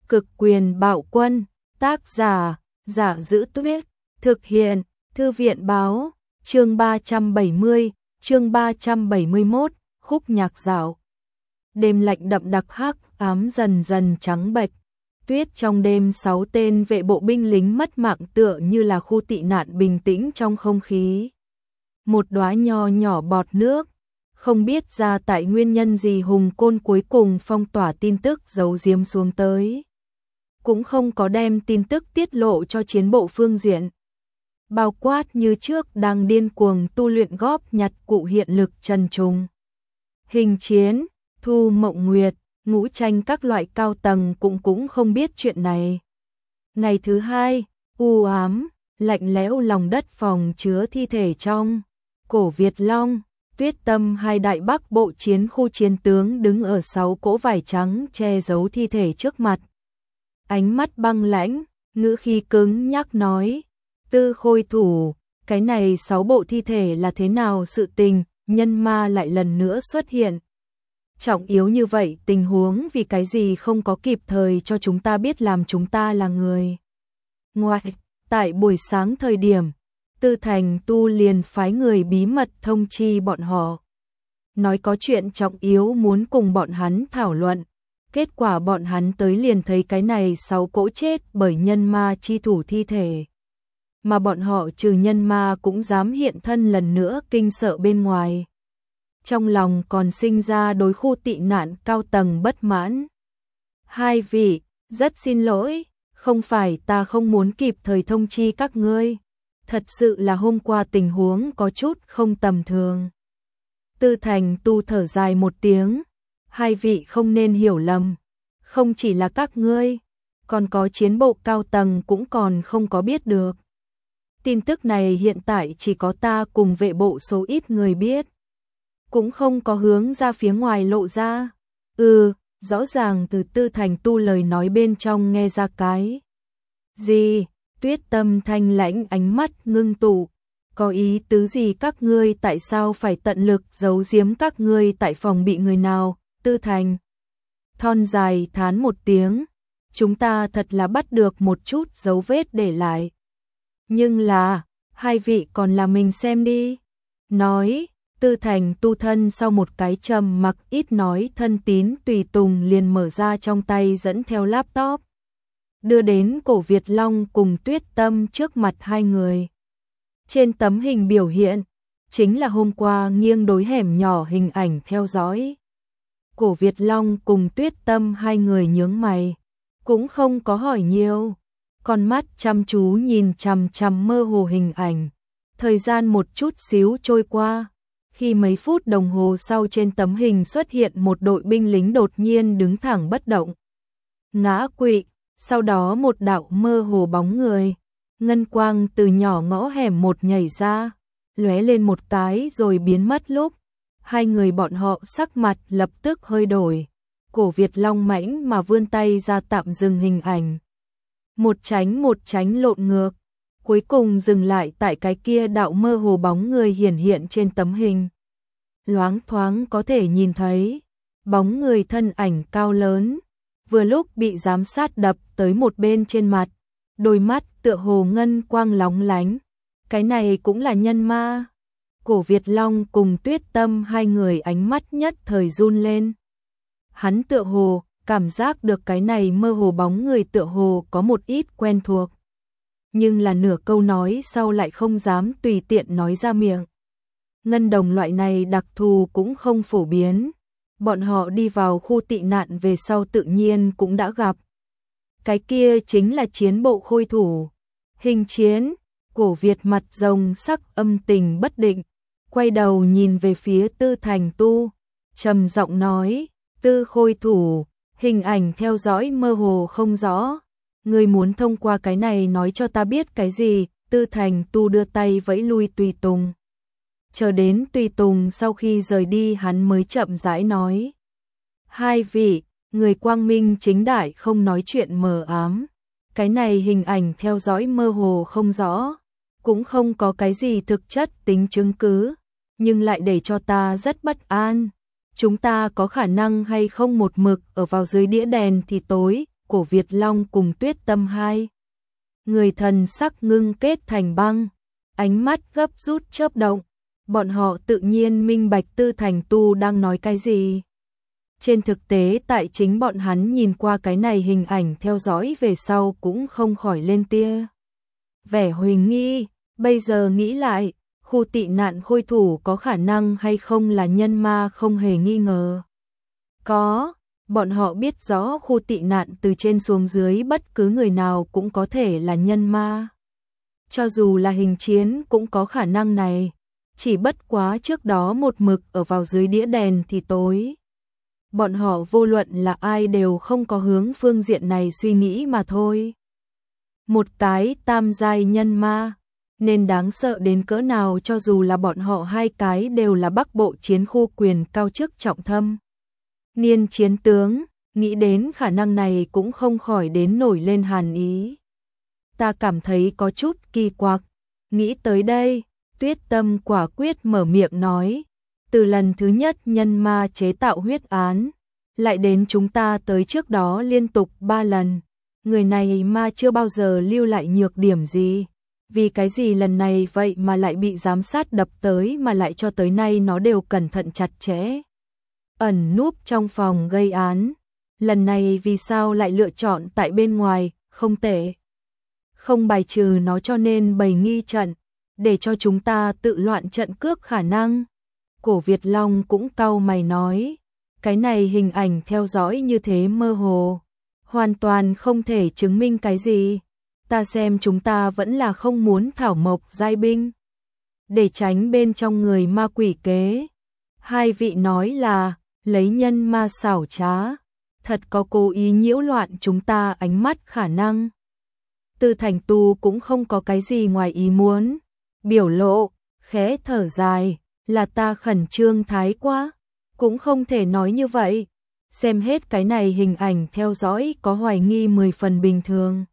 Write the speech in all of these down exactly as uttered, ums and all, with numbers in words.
Cực quyền bạo quân, tác giả, Giả Giữ Tuyết, thực hiện, Thư viện báo, chương ba trăm bảy mươi, chương ba trăm bảy mươi mốt, khúc nhạc dạo. Đêm lạnh đậm đặc hắc ám dần dần trắng bệch. Tuyết trong đêm, sáu tên vệ bộ binh lính mất mạng tựa như là khu tị nạn bình tĩnh trong không khí. Một đóa nho nhỏ bọt nước, không biết ra tại nguyên nhân gì Hùng Côn cuối cùng phong tỏa tin tức giấu giếm xuống tới. Cũng không có đem tin tức tiết lộ cho chiến bộ phương diện. Bao quát như trước đang điên cuồng tu luyện góp nhặt cụ hiện lực Trần Trùng, Hình Chiến, Thu Mộng Nguyệt, Ngũ Tranh các loại cao tầng cũng cũng không biết chuyện này. Ngày thứ hai, u ám, lạnh lẽo lòng đất phòng chứa thi thể trong Cổ Việt Long, Tuyết Tâm hai đại bắc bộ chiến khu chiến tướng đứng ở sáu cỗ vải trắng che giấu thi thể trước mặt. Ánh mắt băng lãnh, ngữ khí cứng nhắc nói, Tư Khôi thủ, cái này sáu bộ thi thể là thế nào sự tình, nhân ma lại lần nữa xuất hiện. Trọng yếu như vậy tình huống vì cái gì không có kịp thời cho chúng ta biết làm chúng ta là người ngoài. Tại buổi sáng thời điểm, Tư Thành Tu liền phái người bí mật thông chi bọn họ. Nói có chuyện trọng yếu muốn cùng bọn hắn thảo luận. Kết quả bọn hắn tới liền thấy cái này sáu cỗ chết bởi nhân ma chi thủ thi thể. Mà bọn họ trừ nhân ma cũng dám hiện thân lần nữa kinh sợ bên ngoài. Trong lòng còn sinh ra đối khu tị nạn cao tầng bất mãn. Hai vị, rất xin lỗi, không phải ta không muốn kịp thời thông chi các ngươi. Thật sự là hôm qua tình huống có chút không tầm thường. Tư Thành Tu thở dài một tiếng. Hai vị không nên hiểu lầm. Không chỉ là các ngươi, còn có chiến bộ cao tầng cũng còn không có biết được. Tin tức này hiện tại chỉ có ta cùng vệ bộ số ít người biết. Cũng không có hướng ra phía ngoài lộ ra. Ừ, rõ ràng từ Tư Thành Tu lời nói bên trong nghe ra cái gì. Tuyết Tâm thanh lãnh ánh mắt ngưng tụ. Có ý tứ gì các ngươi, tại sao phải tận lực giấu giếm các ngươi tại phòng bị người nào? Tư Thành thon dài thán một tiếng. Chúng ta thật là bắt được một chút dấu vết để lại. Nhưng là, hai vị còn là mình xem đi. Nói, Tư Thành Tu thân sau một cái trầm mặc ít nói thân tín tùy tùng liền mở ra trong tay dẫn theo laptop. Đưa đến Cổ Việt Long cùng Tuyết Tâm trước mặt hai người. Trên tấm hình biểu hiện, chính là hôm qua nghiêng đối hẻm nhỏ hình ảnh theo dõi. Cổ Việt Long cùng Tuyết Tâm hai người nhướng mày, cũng không có hỏi nhiều. Con mắt chăm chú nhìn chằm chằm mơ hồ hình ảnh. Thời gian một chút xíu trôi qua. Khi mấy phút đồng hồ sau trên tấm hình xuất hiện một đội binh lính đột nhiên đứng thẳng bất động. Ngã quỵ, sau đó một đạo mơ hồ bóng người. Ngân quang từ nhỏ ngõ hẻm một nhảy ra, lóe lên một cái rồi biến mất lúc. Hai người bọn họ sắc mặt lập tức hơi đổi. Cổ Việt Long mãnh mà vươn tay ra tạm dừng hình ảnh. Một tránh một tránh lộn ngược. Cuối cùng dừng lại tại cái kia đạo mơ hồ bóng người hiển hiện trên tấm hình. Loáng thoáng có thể nhìn thấy bóng người thân ảnh cao lớn, vừa lúc bị giám sát đập tới một bên trên mặt, đôi mắt tựa hồ ngân quang lóng lánh. Cái này cũng là nhân ma. Cổ Việt Long cùng Tuyết Tâm hai người ánh mắt nhất thời run lên. Hắn tựa hồ cảm giác được cái này mơ hồ bóng người tựa hồ có một ít quen thuộc. Nhưng là nửa câu nói sau lại không dám tùy tiện nói ra miệng. Ngân đồng loại này đặc thù cũng không phổ biến. Bọn họ đi vào khu tị nạn về sau tự nhiên cũng đã gặp. Cái kia chính là chiến bộ khôi thủ. Hình Chiến. Cổ Việt mặt rồng sắc âm tình bất định. Quay đầu nhìn về phía Tư Thành Tu. Trầm giọng nói. Tư Khôi thủ. Hình ảnh theo dõi mơ hồ không rõ. Ngươi muốn thông qua cái này nói cho ta biết cái gì? Tư Thành Tu đưa tay vẫy lui tùy tùng. Chờ đến tùy tùng sau khi rời đi hắn mới chậm rãi nói. Hai vị, người quang minh chính đại không nói chuyện mờ ám. Cái này hình ảnh theo dõi mơ hồ không rõ. Cũng không có cái gì thực chất tính chứng cứ. Nhưng lại để cho ta rất bất an. Chúng ta có khả năng hay không một mực ở vào dưới đĩa đèn thì tối, Cổ Việt Long cùng Tuyết Tâm hai người thần sắc ngưng kết thành băng, ánh mắt gấp rút chớp động, bọn họ tự nhiên minh bạch Tư Thành Tu đang nói cái gì. Trên thực tế tại chính bọn hắn nhìn qua cái này hình ảnh theo dõi về sau cũng không khỏi lên tia vẻ huỳnh nghi, bây giờ nghĩ lại, khu tị nạn khôi thủ có khả năng hay không là nhân ma không hề nghi ngờ. Có, bọn họ biết rõ khu tị nạn từ trên xuống dưới bất cứ người nào cũng có thể là nhân ma. Cho dù là hình chiến cũng có khả năng này, chỉ bất quá trước đó một mực ở vào dưới đĩa đèn thì tối. Bọn họ vô luận là ai đều không có hướng phương diện này suy nghĩ mà thôi. Một cái tam giai nhân ma, nên đáng sợ đến cỡ nào cho dù là bọn họ hai cái đều là Bắc Bộ chiến khu quyền cao chức trọng thâm. Niên chiến tướng, nghĩ đến khả năng này cũng không khỏi đến nổi lên hàn ý. Ta cảm thấy có chút kỳ quặc, nghĩ tới đây, Tuyết Tâm quả quyết mở miệng nói, từ lần thứ nhất nhân ma chế tạo huyết án, lại đến chúng ta tới trước đó liên tục ba lần, người này ma chưa bao giờ lưu lại nhược điểm gì, vì cái gì lần này vậy mà lại bị giám sát đập tới mà lại cho tới nay nó đều cẩn thận chặt chẽ. Ẩn núp trong phòng gây án, lần này vì sao lại lựa chọn tại bên ngoài, không tệ. Không bài trừ nó cho nên bày nghi trận, để cho chúng ta tự loạn trận cước khả năng. Cổ Việt Long cũng cau mày nói, cái này hình ảnh theo dõi như thế mơ hồ, hoàn toàn không thể chứng minh cái gì. Ta xem chúng ta vẫn là không muốn thảo mộc giai binh, để tránh bên trong người ma quỷ kế. Hai vị nói là lấy nhân ma xảo trá, thật có cố ý nhiễu loạn chúng ta ánh mắt khả năng. Tư Thành Tu cũng không có cái gì ngoài ý muốn, biểu lộ, khẽ thở dài, là ta khẩn trương thái quá, cũng không thể nói như vậy. Xem hết cái này hình ảnh theo dõi có hoài nghi mười phần bình thường.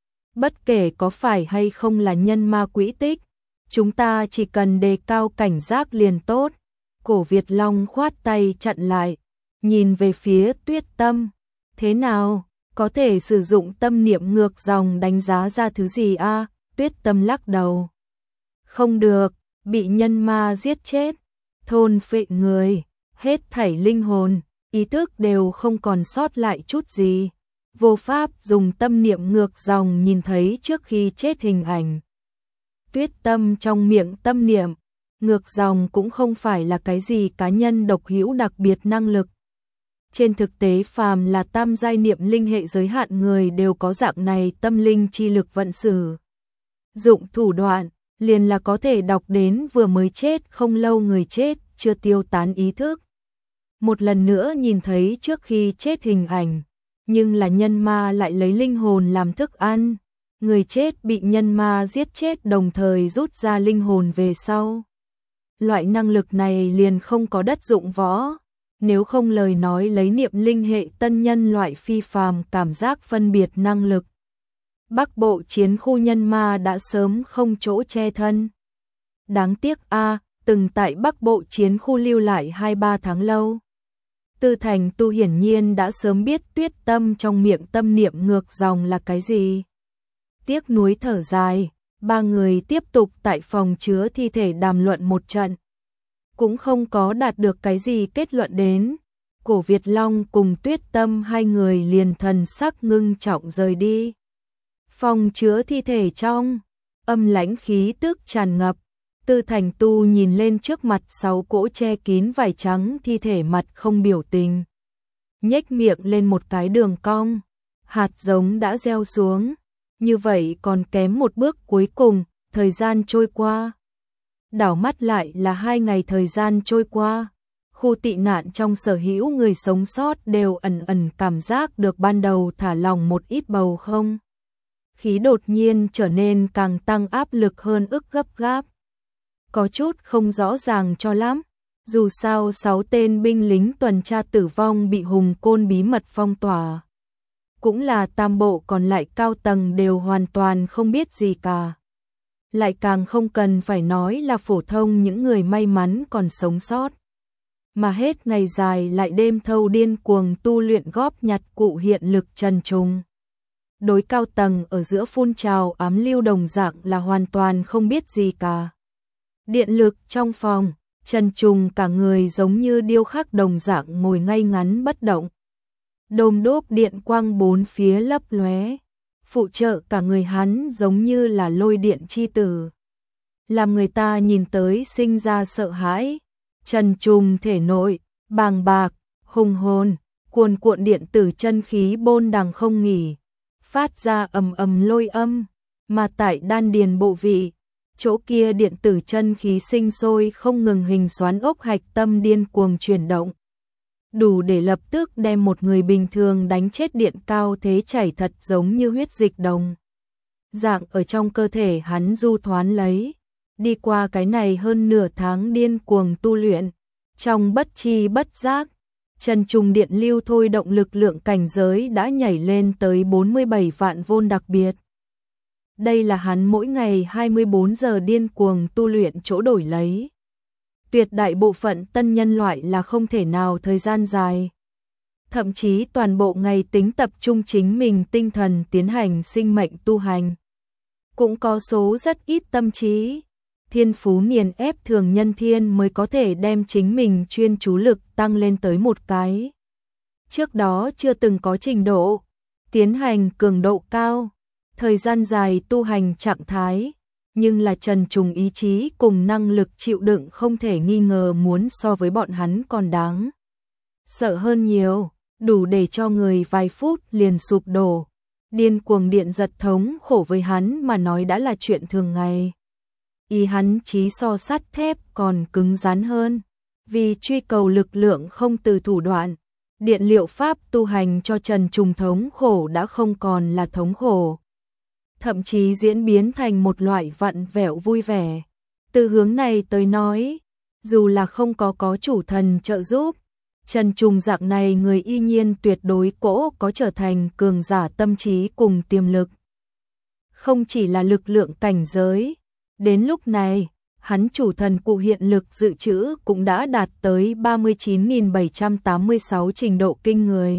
Bất kể có phải hay không là nhân ma quỹ tích, chúng ta chỉ cần đề cao cảnh giác liền tốt. Cổ Việt Long khoát tay chặn lại, nhìn về phía Tuyết Tâm, thế nào, có thể sử dụng tâm niệm ngược dòng đánh giá ra thứ gì a? À? Tuyết Tâm lắc đầu. Không được, bị nhân ma giết chết, thôn phệ người, hết thảy linh hồn, ý thức đều không còn sót lại chút gì. Vô pháp dùng tâm niệm ngược dòng nhìn thấy trước khi chết hình ảnh. Tuyết Tâm trong miệng tâm niệm, ngược dòng cũng không phải là cái gì cá nhân độc hữu đặc biệt năng lực. Trên thực tế phàm là tam giai niệm linh hệ giới hạn người đều có dạng này tâm linh chi lực vận sử. Dụng thủ đoạn, liền là có thể đọc đến vừa mới chết không lâu người chết, chưa tiêu tán ý thức. Một lần nữa nhìn thấy trước khi chết hình ảnh, nhưng là nhân ma lại lấy linh hồn làm thức ăn. Người chết bị nhân ma giết chết đồng thời rút ra linh hồn về sau. Loại năng lực này liền không có đất dụng võ. Nếu không lời nói lấy niệm linh hệ tân nhân loại phi phàm cảm giác phân biệt năng lực. Bắc Bộ chiến khu nhân ma đã sớm không chỗ che thân. Đáng tiếc a, từng tại Bắc Bộ chiến khu lưu lại hai ba tháng lâu. Tư Thành Tu hiển nhiên đã sớm biết Tuyết Tâm trong miệng tâm niệm ngược dòng là cái gì. Tiếc nuối thở dài, ba người tiếp tục tại phòng chứa thi thể đàm luận một trận. Cũng không có đạt được cái gì kết luận đến. Cổ Việt Long cùng Tuyết Tâm hai người liền thần sắc ngưng trọng rời đi. Phòng chứa thi thể trong, âm lãnh khí tức tràn ngập. Tư Thành Tu nhìn lên trước mặt sáu cỗ che kín vải trắng thi thể mặt không biểu tình. Nhếch miệng lên một cái đường cong, hạt giống đã gieo xuống. Như vậy còn kém một bước cuối cùng, thời gian trôi qua. Đảo mắt lại là hai ngày thời gian trôi qua. Khu tị nạn trong sở hữu người sống sót đều ẩn ẩn cảm giác được ban đầu thả lòng một ít bầu không. Khí đột nhiên trở nên càng tăng áp lực hơn ức gấp gáp. Có chút không rõ ràng cho lắm. Dù sao sáu tên binh lính tuần tra tử vong bị Hùng Côn bí mật phong tỏa. Cũng là tam bộ còn lại cao tầng đều hoàn toàn không biết gì cả. Lại càng không cần phải nói là phổ thông những người may mắn còn sống sót. mà hết ngày dài lại đêm thâu điên cuồng tu luyện góp nhặt cụ hiện lực trần trùng. Đối cao tầng ở giữa phun trào ám lưu đồng dạng là hoàn toàn không biết gì cả. Điện lực trong phòng, Trần Trùng cả người giống như điêu khắc đồng dạng ngồi ngay ngắn bất động. Đôm đốp điện quang bốn phía lấp lóe, phụ trợ cả người hắn giống như là lôi điện chi tử. Làm người ta nhìn tới sinh ra sợ hãi. Trần Trùng thể nội, bàng bạc, hùng hồn, cuồn cuộn điện tử chân khí bôn đằng không nghỉ, phát ra ầm ầm lôi âm, mà tại đan điền bộ vị, chỗ kia điện tử chân khí sinh sôi không ngừng hình xoắn ốc hạch tâm điên cuồng chuyển động. Đủ để lập tức đem một người bình thường đánh chết, điện cao thế chảy thật giống như huyết dịch đồng dạng ở trong cơ thể hắn du thoán lấy. Đi qua cái này hơn nửa tháng điên cuồng tu luyện, trong bất chi bất giác, Trần Trùng điện lưu thôi động lực lượng cảnh giới đã nhảy lên tới bốn mươi bảy vạn vôn đặc biệt. Đây là hắn mỗi ngày hai mươi bốn giờ điên cuồng tu luyện chỗ đổi lấy. Tuyệt đại bộ phận tân nhân loại là không thể nào thời gian dài, thậm chí toàn bộ ngày tính tập trung chính mình tinh thần tiến hành sinh mệnh tu hành. Cũng có số rất ít tâm trí, thiên phú nghiền ép thường nhân thiên mới có thể đem chính mình chuyên chú lực tăng lên tới một cái trước đó chưa từng có trình độ, tiến hành cường độ cao, thời gian dài tu hành trạng thái. Nhưng là Trần Trùng ý chí cùng năng lực chịu đựng không thể nghi ngờ muốn so với bọn hắn còn đáng sợ hơn nhiều, đủ để cho người vài phút liền sụp đổ. Điên cuồng điện giật thống khổ với hắn mà nói đã là chuyện thường ngày. Ý hắn chí so sắt thép còn cứng rắn hơn, vì truy cầu lực lượng không từ thủ đoạn. Điện liệu pháp tu hành cho Trần Trùng thống khổ đã không còn là thống khổ, thậm chí diễn biến thành một loại vặn vẹo vui vẻ. Từ hướng này tới nói, dù là không có có chủ thần trợ giúp, Trần Trùng dạng này người y nhiên tuyệt đối cỗ có trở thành cường giả tâm trí cùng tiềm lực. Không chỉ là lực lượng cảnh giới, đến lúc này, hắn chủ thần cụ hiện lực dự trữ cũng đã đạt tới ba mươi chín nghìn bảy trăm tám mươi sáu trình độ kinh người.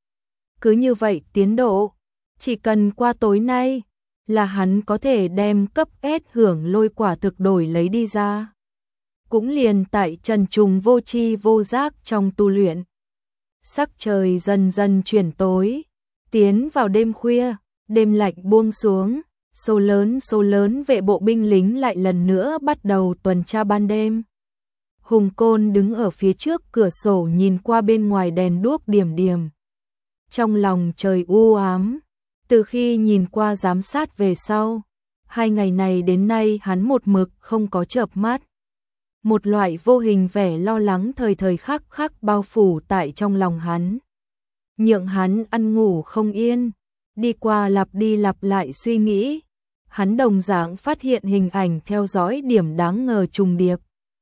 Cứ như vậy tiến độ, chỉ cần qua tối nay, là hắn có thể đem cấp S hưởng lôi quả thực đổi lấy đi ra. Cũng liền tại Trần Trùng vô tri vô giác trong tu luyện. Sắc trời dần dần chuyển tối, tiến vào đêm khuya, đêm lạnh buông xuống, số lớn số lớn vệ bộ binh lính lại lần nữa bắt đầu tuần tra ban đêm. Hùng Côn đứng ở phía trước cửa sổ nhìn qua bên ngoài đèn đuốc điểm điểm. Trong lòng trời u ám. Từ khi nhìn qua giám sát về sau, hai ngày này đến nay hắn một mực không có chợp mắt. Một loại vô hình vẻ lo lắng thời thời khắc khắc bao phủ tại trong lòng hắn. Nhượng hắn ăn ngủ không yên, đi qua lặp đi lặp lại suy nghĩ. Hắn đồng dạng phát hiện hình ảnh theo dõi điểm đáng ngờ trùng điệp.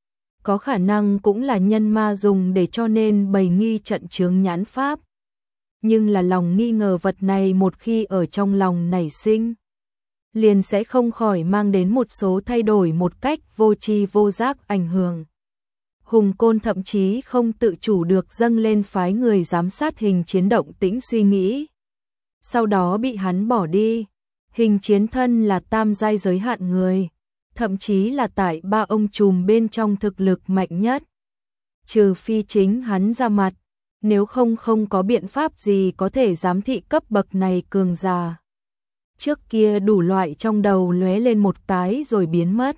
Có khả năng cũng là nhân ma dùng để cho nên bày nghi trận chướng nhãn pháp. Nhưng là lòng nghi ngờ vật này một khi ở trong lòng nảy sinh, liền sẽ không khỏi mang đến một số thay đổi một cách vô tri vô giác ảnh hưởng. Hùng Côn thậm chí không tự chủ được dâng lên phái người giám sát hình chiến động tĩnh suy nghĩ. Sau đó bị hắn bỏ đi. Hình chiến thân là tam giai giới hạn người, thậm chí là tại ba ông trùm bên trong thực lực mạnh nhất. Trừ phi chính hắn ra mặt, nếu không không có biện pháp gì có thể giám thị cấp bậc này cường giả. Trước kia đủ loại trong đầu lóe lên một cái rồi biến mất.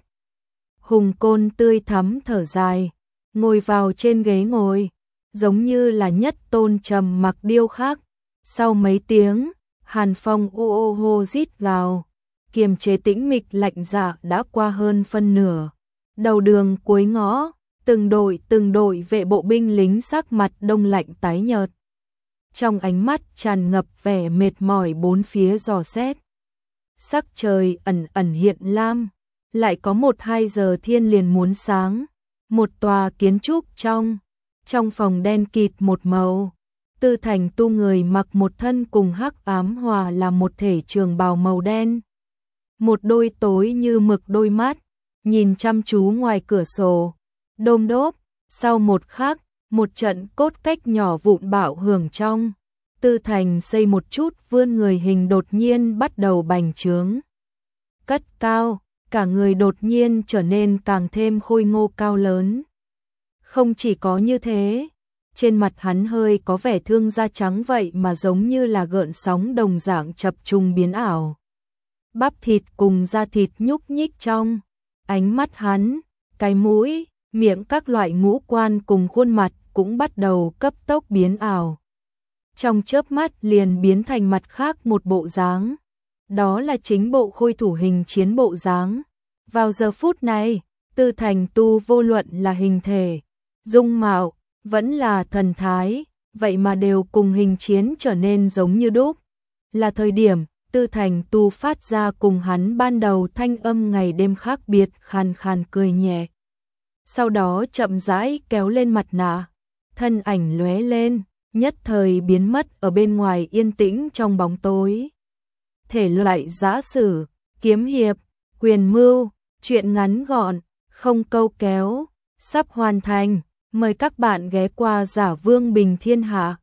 Hùng Côn tươi thắm thở dài, ngồi vào trên ghế ngồi, giống như là nhất tôn trầm mặc điêu khắc. Sau mấy tiếng, hàn phong ô ô hô rít gào, kiềm chế tĩnh mịch lạnh dạ đã qua hơn phân nửa. Đầu đường cuối ngõ, từng đội từng đội vệ bộ binh lính sắc mặt đông lạnh tái nhợt. Trong ánh mắt tràn ngập vẻ mệt mỏi bốn phía dò xét. Sắc trời ẩn ẩn hiện lam, lại có một hai giờ thiên liền muốn sáng. Một tòa kiến trúc trong, trong phòng đen kịt một màu. Tư Thành tu người mặc một thân cùng hắc ám hòa là một thể trường bào màu đen. Một đôi tối như mực đôi mắt, nhìn chăm chú ngoài cửa sổ. Đôm đốp, sau một khắc, một trận cốt cách nhỏ vụn bạo hưởng trong. Tư Thành xây một chút vươn người hình đột nhiên bắt đầu bành trướng. Cất cao, cả người đột nhiên trở nên càng thêm khôi ngô cao lớn. Không chỉ có như thế, trên mặt hắn hơi có vẻ thương da trắng vậy mà giống như là gợn sóng đồng dạng chập trùng biến ảo. Bắp thịt cùng da thịt nhúc nhích trong ánh mắt hắn, cái mũi, miệng các loại ngũ quan cùng khuôn mặt cũng bắt đầu cấp tốc biến ảo. Trong chớp mắt liền biến thành mặt khác một bộ dáng. Đó là chính bộ khôi thủ hình chiến bộ dáng. Vào giờ phút này, Tư Thành tu vô luận là hình thể, dung mạo, vẫn là thần thái, vậy mà đều cùng hình chiến trở nên giống như đúc. Là thời điểm, Tư Thành tu phát ra cùng hắn ban đầu thanh âm ngày đêm khác biệt, khàn khàn cười nhẹ. Sau đó chậm rãi kéo lên mặt nạ, thân ảnh lóe lên, nhất thời biến mất ở bên ngoài yên tĩnh trong bóng tối. Thể loại giã sử, kiếm hiệp, quyền mưu, truyện ngắn gọn, không câu kéo, sắp hoàn thành. Mời các bạn ghé qua Giả Vương Bình Thiên Hạ.